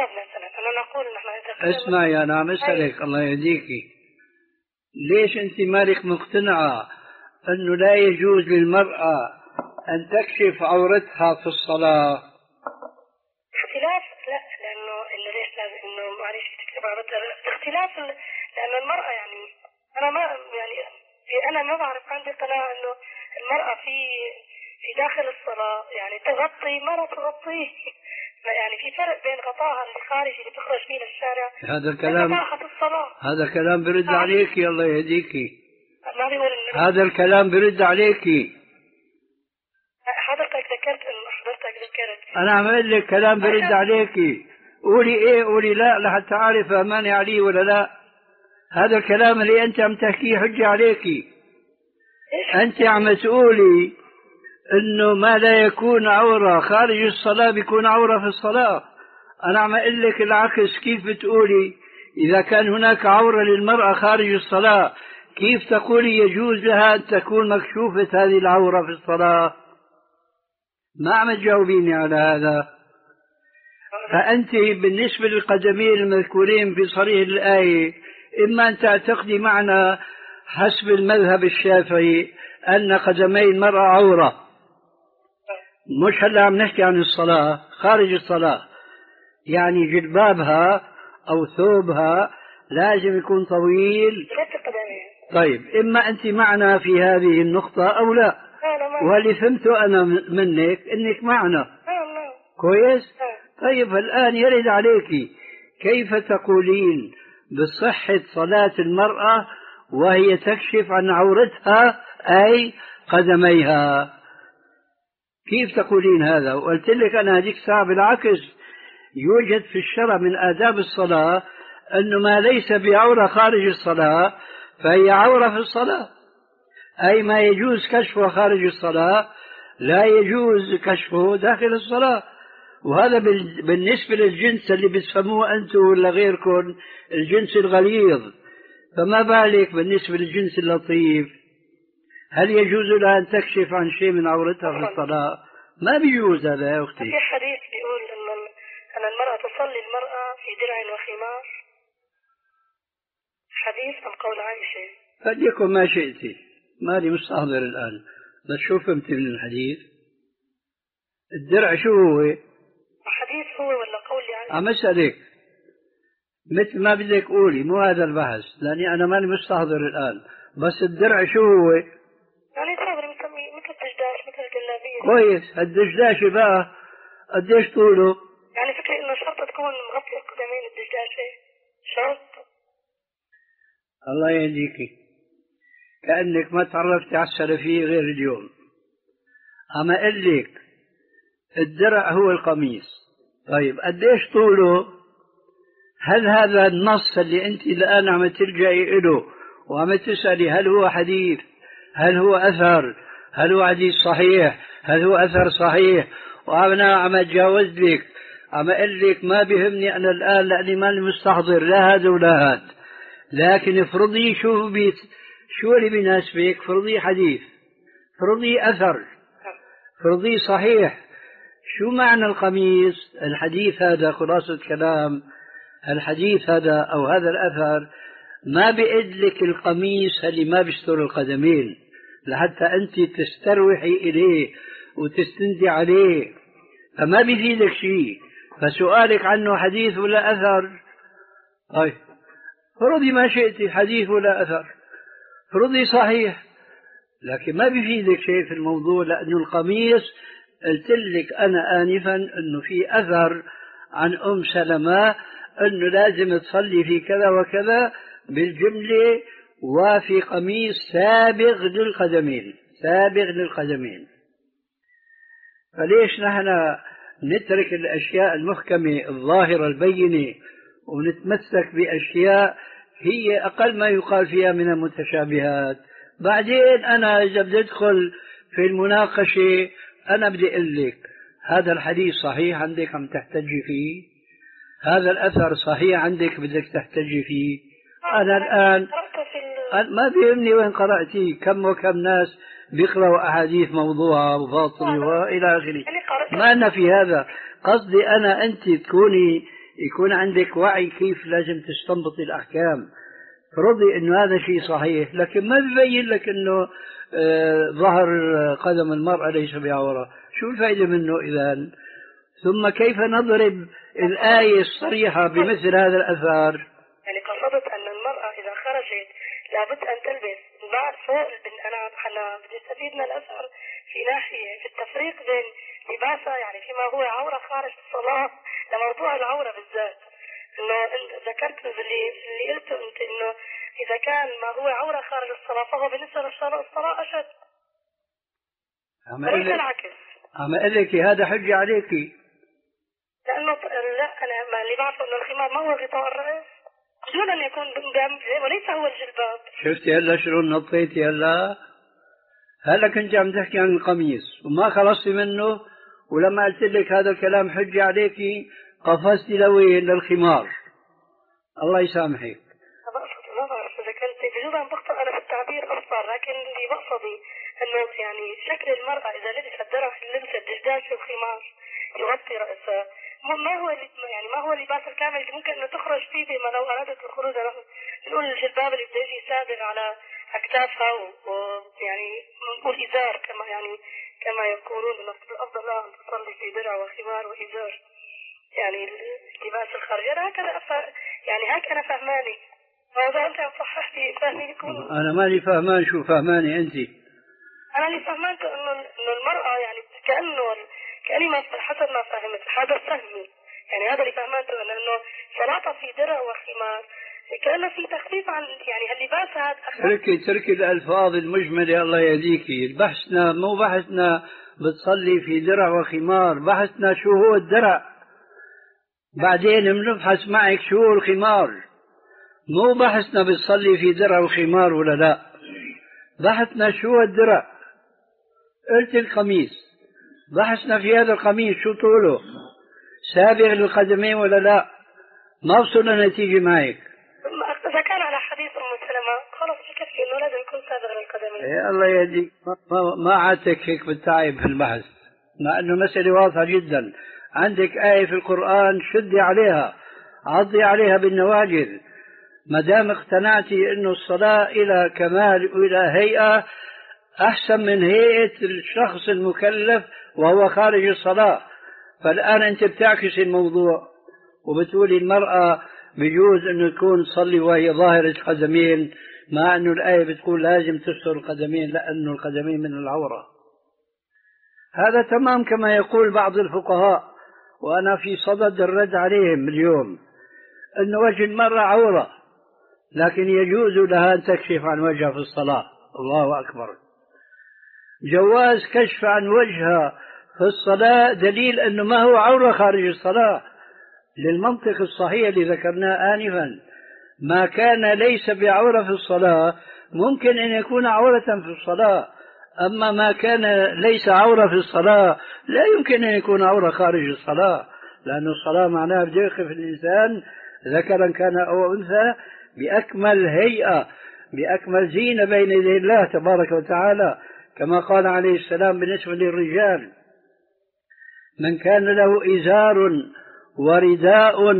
اسمعي أنا عم أسألك الله يهديكي، ليش أنت مالك مقتنعة أنه لا يجوز للمرأة أن تكشف عورتها في الصلاة؟ اختلاف لا، لأنه إنه ليش لازم إنه معلش تكشف عورتها اختلاف، لأن المرأة يعني أنا ما يعني أنا ما بعرف عندي قناعة إنه المرأة في في داخل الصلاة يعني تغطي ما لا تغطيه، يعني في فرق بين غطاها الخارجي اللي تخرج فيه للشارع. هذا الكلام هذا كلام برد عليكي الله يهديكي. هذا الكلام برد عليكي. حضرتك ذكرت انه حضرتك ذكرت انا عم اقول لك كلام برد عليكي، قولي ايه قولي لا لحتى اعرف اماني عليه ولا لا. هذا الكلام اللي انت عم تحكيه حجة عليكي. انت عم تقولي انه ما لا يكون عورة خارج الصلاة بيكون عورة في الصلاة. انا عم اقول لك العكس. كيف بتقولي اذا كان هناك عورة للمرأة خارج الصلاة كيف تقولي يجوز لها ان تكون مكشوفة هذه العورة في الصلاة؟ ما عم تجاوبيني على هذا. فأنت بالنسبة للقدمين المذكورين في صريح الآية إما أن تعتقدي معنا حسب المذهب الشافعي أن قدمي المرأة عورة، مش هلا عم نحكي عن الصلاة خارج الصلاة، يعني جلبابها أو ثوبها لازم يكون طويل. طيب إما أنت معنا في هذه النقطة أو لا، واللي فهمته أنا منك إنك معنا. كويس؟ طيب الآن يرد عليك كيف تقولين بصحة صلاة المرأة وهي تكشف عن عورتها أي قدميها؟ كيف تقولين هذا؟ وقلت لك أنا هذيك الساعة بالعكس يوجد في الشرع من آداب الصلاة أنه ما ليس بعورة خارج الصلاة فهي عورة في الصلاة، أي ما يجوز كشفه خارج الصلاة لا يجوز كشفه داخل الصلاة. وهذا بالنسبة للجنس اللي بتفهموه أنتم ولا غيركم الجنس الغليظ، فما بالك بالنسبة للجنس اللطيف؟ هل يجوز لها أن تكشف عن شيء من عورتها في الصلاة؟ ما بيجوز هذا يا أختي. في حديث بيقول أن المرأة تصلي المرأة في درع وخمار، حديث عن قول عائشة. فليكن ما شئتي، مالي مستحضر الآن، بس شو فهمت من الحديث؟ الدرع شو هو؟ حديث هو ولا قول عائشة؟ عم أسألك مثل ما بدك قولي، مو هذا البحث، لأني أنا ماني مستحضر الآن. بس الدرع شو هو؟ يعني صابر مثل الدشداش مثل الجلابية. كويس. الدشداشة بقى قديش طوله؟ يعني فكرة إنه شرط تكون مغطية القدمين الدشداشة شرط. الله يهديكي، كأنك ما تعرفتي على السلفية غير اليوم. أما أقول لك الدرع هو القميص. طيب قديش طوله؟ هل هذا النص اللي أنت الآن عم تلجئي له وعم تسألي هل هو حديث، هل هو أثر، هل هو حديث صحيح، هل هو أثر صحيح، وأنا عم أتجاوز لك، عم أقول لك ما بيهمني أنا الآن لأني ماني مستحضر لا هذا ولا هذا، لكن افرضي شو بيت شو اللي بيناسبك، فرضي حديث، فرضي أثر، فرضي صحيح. شو معنى القميص؟ الحديث هذا خلاصة كلام، الحديث هذا أو هذا الأثر ما بيدلك القميص اللي ما بيستر القدمين لحتى أنت تستروحي إليه وتستندي عليه، فما بيفيدك شيء. فسؤالك عنه حديث ولا أثر، طيب فرضي ما شئتي حديث ولا أثر، فرضي صحيح، لكن ما بيفيدك شيء في الموضوع، لأنه القميص قلت لك أنا آنفا أنه في أثر عن أم سلمة أنه لازم تصلي في كذا وكذا بالجملة، وفي قميص سابغ للقدمين، سابغ للقدمين. فليش نحن نترك الأشياء المحكمة الظاهرة البينة ونتمسك بأشياء هي أقل ما يقال فيها من المتشابهات؟ بعدين أنا إذا بدي أدخل في المناقشة أنا بدي أقول لك هذا الحديث صحيح عندك عم تحتجي فيه، هذا الأثر صحيح عندك بدك تحتجي فيه. أنا الآن ما بيهمني وين قرأتي، كم وكم ناس بيقرأوا أحاديث موضوعة وباطلة وإلى آخره، ما أنا في هذا قصدي. أنا أنت تكوني يكون عندك وعي كيف لازم تستنبطي الأحكام. فرضي إنه هذا شيء صحيح لكن ما بيبين لك إنه آه ظهر قدم المرأة ليس بعورة، شو الفائدة منه إذن؟ ثم كيف نضرب الآية الصريحة بمثل هذا الأثار؟ يعني قصدت أن المرأة إذا خرجت لابد أن تلبس بعد فوق البن. أنا أنا بدي استفيد من الأثر في ناحية في التفريق بين لباسها يعني فيما هو عورة خارج الصلاة لموضوع العورة بالذات. إنه ذكرت اللي اللي قلته أنت إنه إذا كان ما هو عورة خارج الصلاة فهو بالنسبة للصلاة الصلاة أشد. وليس العكس. عم أقول لك هذا حجة عليكي. لأنه لا أنا ما اللي بعرفه إنه الخمار ما هو غطاء الرأس دون أن يكون جنب وليس هو الجلباب. شفتي هلا شلون نطيتي هلا؟ هلا كنت عم تحكي عن القميص وما خلصتي منه، ولما قلت لك هذا الكلام حجة عليكي قفزتي لوين؟ للخمار. الله يسامحك. ما بعرف إذا كنت بجوز عم بخطئ أنا في التعبير أصلا، لكن اللي بقصدي إنه يعني شكل المرأة إذا لبست درع لبست دشداش والخمار يغطي رأسها ما هو يعني ما هو اللباس الكامل اللي ممكن إنه تخرج فيه بما لو أرادت الخروج. نقول الجلباب اللي بده يجي سابغ على أكتافها ويعني نقول إزار كما يعني كما يقولون الأفضل لها أن تصلي في درع وخمار وإزار يعني اللباس الخارجي. أنا هكذا أف... يعني هكذا فهماني. وإذا أنت صححت لي فهمي يكون أنا ماني فهمان. شو فهماني أنت؟ أنا اللي فهمانته إنه إنه المرأة يعني كأنه كأني ما حسب ما فهمت هذا فهمي، يعني هذا اللي فهمته إنه صلاتها في درع وخمار كأنه في تخفيف عن يعني اللباس هذا. تركي تركي الألفاظ المجملة الله يهديكي. بحثنا مو بحثنا بتصلي في درع وخمار، بحثنا شو هو الدرع، بعدين بنبحث معك شو هو الخمار. مو بحثنا بتصلي في درع وخمار ولا لا، بحثنا شو هو الدرع. قلت القميص، بحثنا في هذا القميص شو طوله، سابغ للقدمين ولا لا، ما وصلنا نتيجة معك. إذا كان على حديث أم سلمة خلص بكفي إنه لازم يكون سابغ للقدمين. إيه الله يهديك. ما, ما عادتك هيك بالتعب في البحث، مع إنه مسألة واضحة جدا. عندك آية في القرآن شدي عليها، عضي عليها بالنواجذ. ما دام اقتنعتي إنه الصلاة إلى كمال وإلى هيئة أحسن من هيئة الشخص المكلف وهو خارج الصلاة، فالآن أنت بتعكس الموضوع وبتقولي المرأة بيجوز أنه يكون تصلي وهي ظاهرة القدمين، مع أنه الآية بتقول لازم تستر القدمين لأنه القدمين من العورة. هذا تمام كما يقول بعض الفقهاء، وأنا في صدد الرد عليهم اليوم، أن وجه المرأة عورة، لكن يجوز لها أن تكشف عن وجهها في الصلاة. الله أكبر. جواز كشف عن وجهها في الصلاة دليل أنه ما هو عورة خارج الصلاة، للمنطق الصحيح اللي ذكرناه آنفا. ما كان ليس بعورة في الصلاة ممكن أن يكون عورة في الصلاة، أما ما كان ليس عورة في الصلاة لا يمكن أن يكون عورة خارج الصلاة، لأن الصلاة معناها بده يقف الإنسان ذكرا كان أو أنثى بأكمل هيئة بأكمل زينة بين يدي الله تبارك وتعالى، كما قال عليه السلام بالنسبة للرجال: من كان له إزار ورداء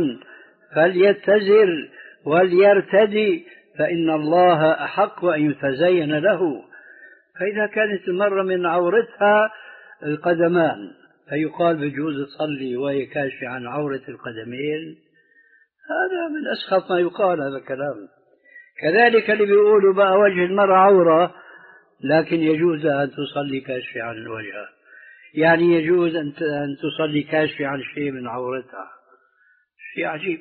فليتزر وليرتدي فإن الله أحق أن يتزين له. فإذا كانت المرة من عورتها القدمان فيقال بجوز تصلي وهي كاشفة عن عورة القدمين، هذا من أسخط ما يقال هذا الكلام. كذلك اللي بيقولوا بقى وجه المرأة عورة لكن يجوز أن تصلي كاشفة عن الوجه، يعني يجوز أن تصلي كاشفة عن شيء من عورتها، شيء عجيب.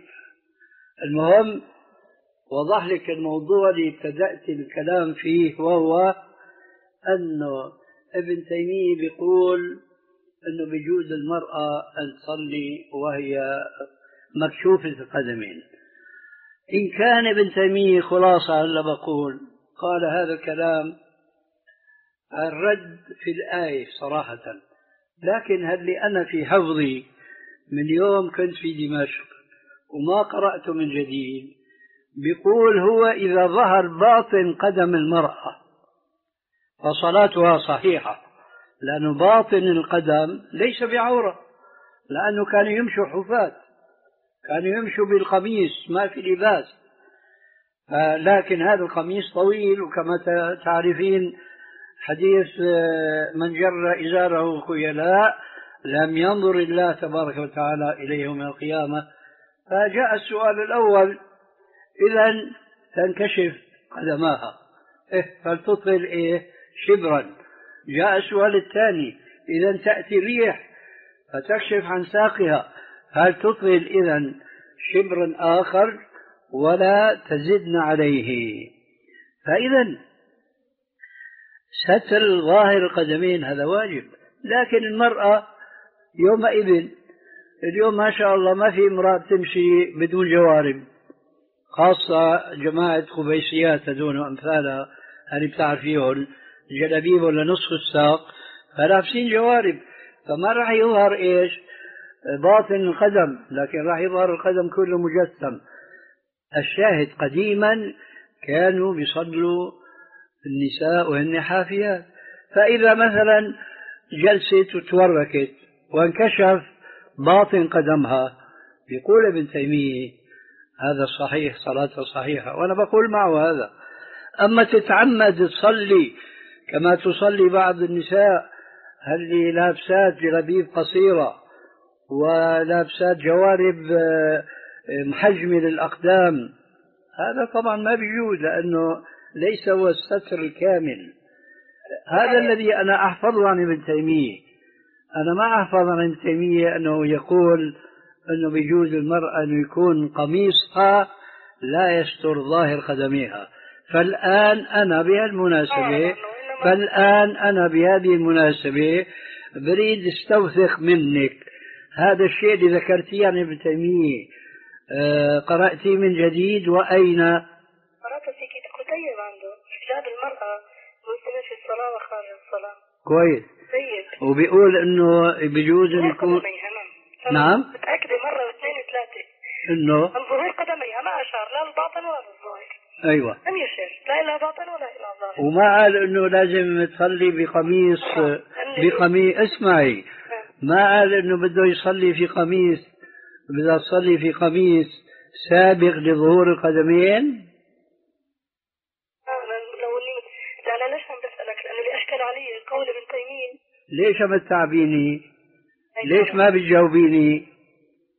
المهم وضح لك الموضوع اللي ابتدأت الكلام فيه، وهو أنه ابن تيمية بيقول أنه بيجوز المرأة أن تصلي وهي مكشوفة القدمين. إن كان ابن تيمية خلاصة هلا بقول قال هذا الكلام الرد في الآية صراحة، لكن هل لي أنا في حفظي من يوم كنت في دمشق وما قرأت من جديد، بيقول هو إذا ظهر باطن قدم المرأة فصلاتها صحيحة، لأن باطن القدم ليس بعورة، لأنه كانوا يمشوا حفاة، كانوا يمشوا بالقميص ما في لباس، لكن هذا القميص طويل، وكما تعرفين حديث من جر إزاره خيلاء لم ينظر الله تبارك وتعالى إليه يوم القيامة. فجاء السؤال الأول: إذن تنكشف قدماها إيه فلتطل إيه شبرا. جاء السؤال الثاني: إذن تأتي الريح فتكشف عن ساقها، هل تطل إذن شبرا آخر ولا تزدن عليه؟ فإذا ستر ظاهر القدمين هذا واجب، لكن المرأة يومئذ اليوم ما شاء الله ما في امرأة تمشي بدون جوارب، خاصة جماعة خبيسيات هذون وأمثالها اللي بتعرفيهم جلابيب ولا نصف الساق فلابسين جوارب، فما راح يظهر إيش باطن القدم، لكن راح يظهر القدم كله مجسم. الشاهد قديما كانوا بيصلوا النساء وهن حافيات، فإذا مثلا جلست وتوركت وانكشف باطن قدمها يقول ابن تيمية هذا صحيح، صلاتها صحيحة، وأنا بقول معه هذا. أما تتعمد تصلي كما تصلي بعض النساء اللي لابسات جلابيب قصيرة ولابسات جوارب محجمة للأقدام، هذا طبعا ما بيجوز، لأنه ليس هو الستر الكامل. هذا الذي أنا أحفظه عن ابن تيمية. أنا ما أحفظ عن ابن تيمية أنه يقول أنه بيجوز المرأة أن يكون قميصها لا يستر ظاهر قدميها. فالآن أنا بهالمناسبة فالآن أنا بهذه المناسبة بريد استوثق منك هذا الشيء اللي ذكرتيه عن ابن تيمية، آه قرأتي من جديد وأين؟ قرأت في كتيب عنده حجاب المرأة مسلمة في الصلاة وخارج الصلاة. كويس. سيد. وبيقول إنه بيجوز إن يكون نعم متأكدة مرة واثنين وثلاثة إنه من ظهور قدميها، ما أشار لا الباطن ولا الظاهر. أيوة لم يشير لا إلى باطن ولا إلى ظاهر، وما قال إنه لازم تصلي بقميص بقميص اسمعي ما قال إنه بده يصلي في قميص بدها تصلي في قميص سابق لظهور القدمين. لو إني أنا ليش عم بسألك؟ لأنه اللي أشكل علي قول ابن تيمية. ليش عم تتعبيني؟ ليش ما بتجاوبيني؟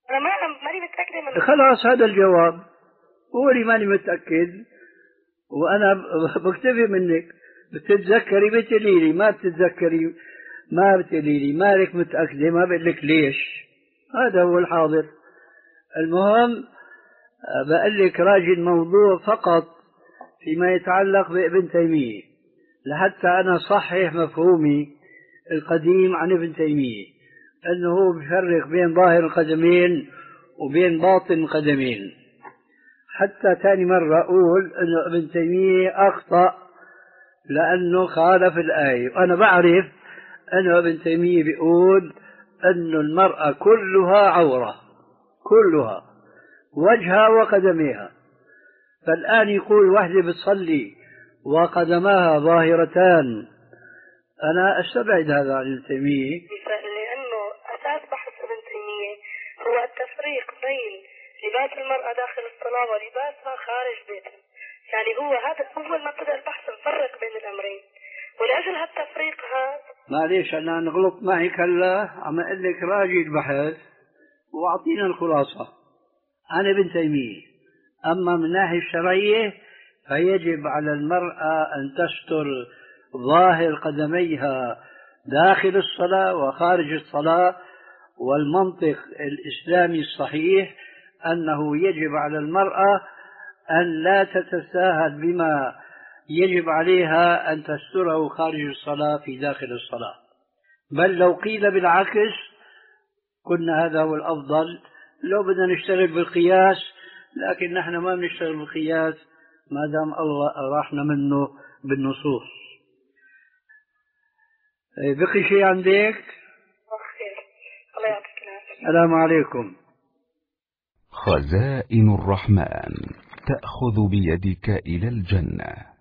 أنا ما ماني متأكدة من خلاص هذا الجواب، قولي ماني متأكد وأنا بكتفي منك. بتتذكري بتقولي لي، ما بتتذكري ما بتقولي لي، مالك متأكدة ما بقول لك ليش. هذا هو الحاضر. المهم بقول لك راجي الموضوع فقط فيما يتعلق بابن تيمية لحتى أنا صحح مفهومي القديم عن ابن تيمية، أنه هو بيفرق بين ظاهر القدمين وبين باطن القدمين. حتى ثاني مرة أقول أنه ابن تيمية أخطأ لأنه خالف الآية، وأنا بعرف أنه ابن تيمية بيقول أن المرأة كلها عورة، كلها وجهها وقدميها. فالآن يقول وحدة بتصلي وقدماها ظاهرتان، أنا أستبعد هذا عن ابن تيمية، لأنه أساس بحث ابن تيمية هو التفريق بين لباس المرأة داخل الصلاة ولباسها خارج بيتها. يعني هو هذا أول ما بدأ البحث نفرق بين الأمرين، ولأجل هالتفريق هذا معليش أنا نغلط معك هلا، عم أقول لك راجي البحث وأعطينا الخلاصة عن ابن تيمية. أما من الناحية الشرعية فيجب على المرأة أن تستر ظاهر قدميها داخل الصلاة وخارج الصلاة، والمنطق الإسلامي الصحيح أنه يجب على المرأة أن لا تتساهل بما يجب عليها أن تستره خارج الصلاة في داخل الصلاة. بل لو قيل بالعكس كنا هذا هو الأفضل لو بدنا نشتغل بالقياس، لكن نحن ما بنشتغل بالقياس ما دام الله راحنا منه بالنصوص. بقي شيء عندك؟ الله يعطيك العافية. السلام عليكم. خزائن الرحمن تأخذ بيدك إلى الجنة.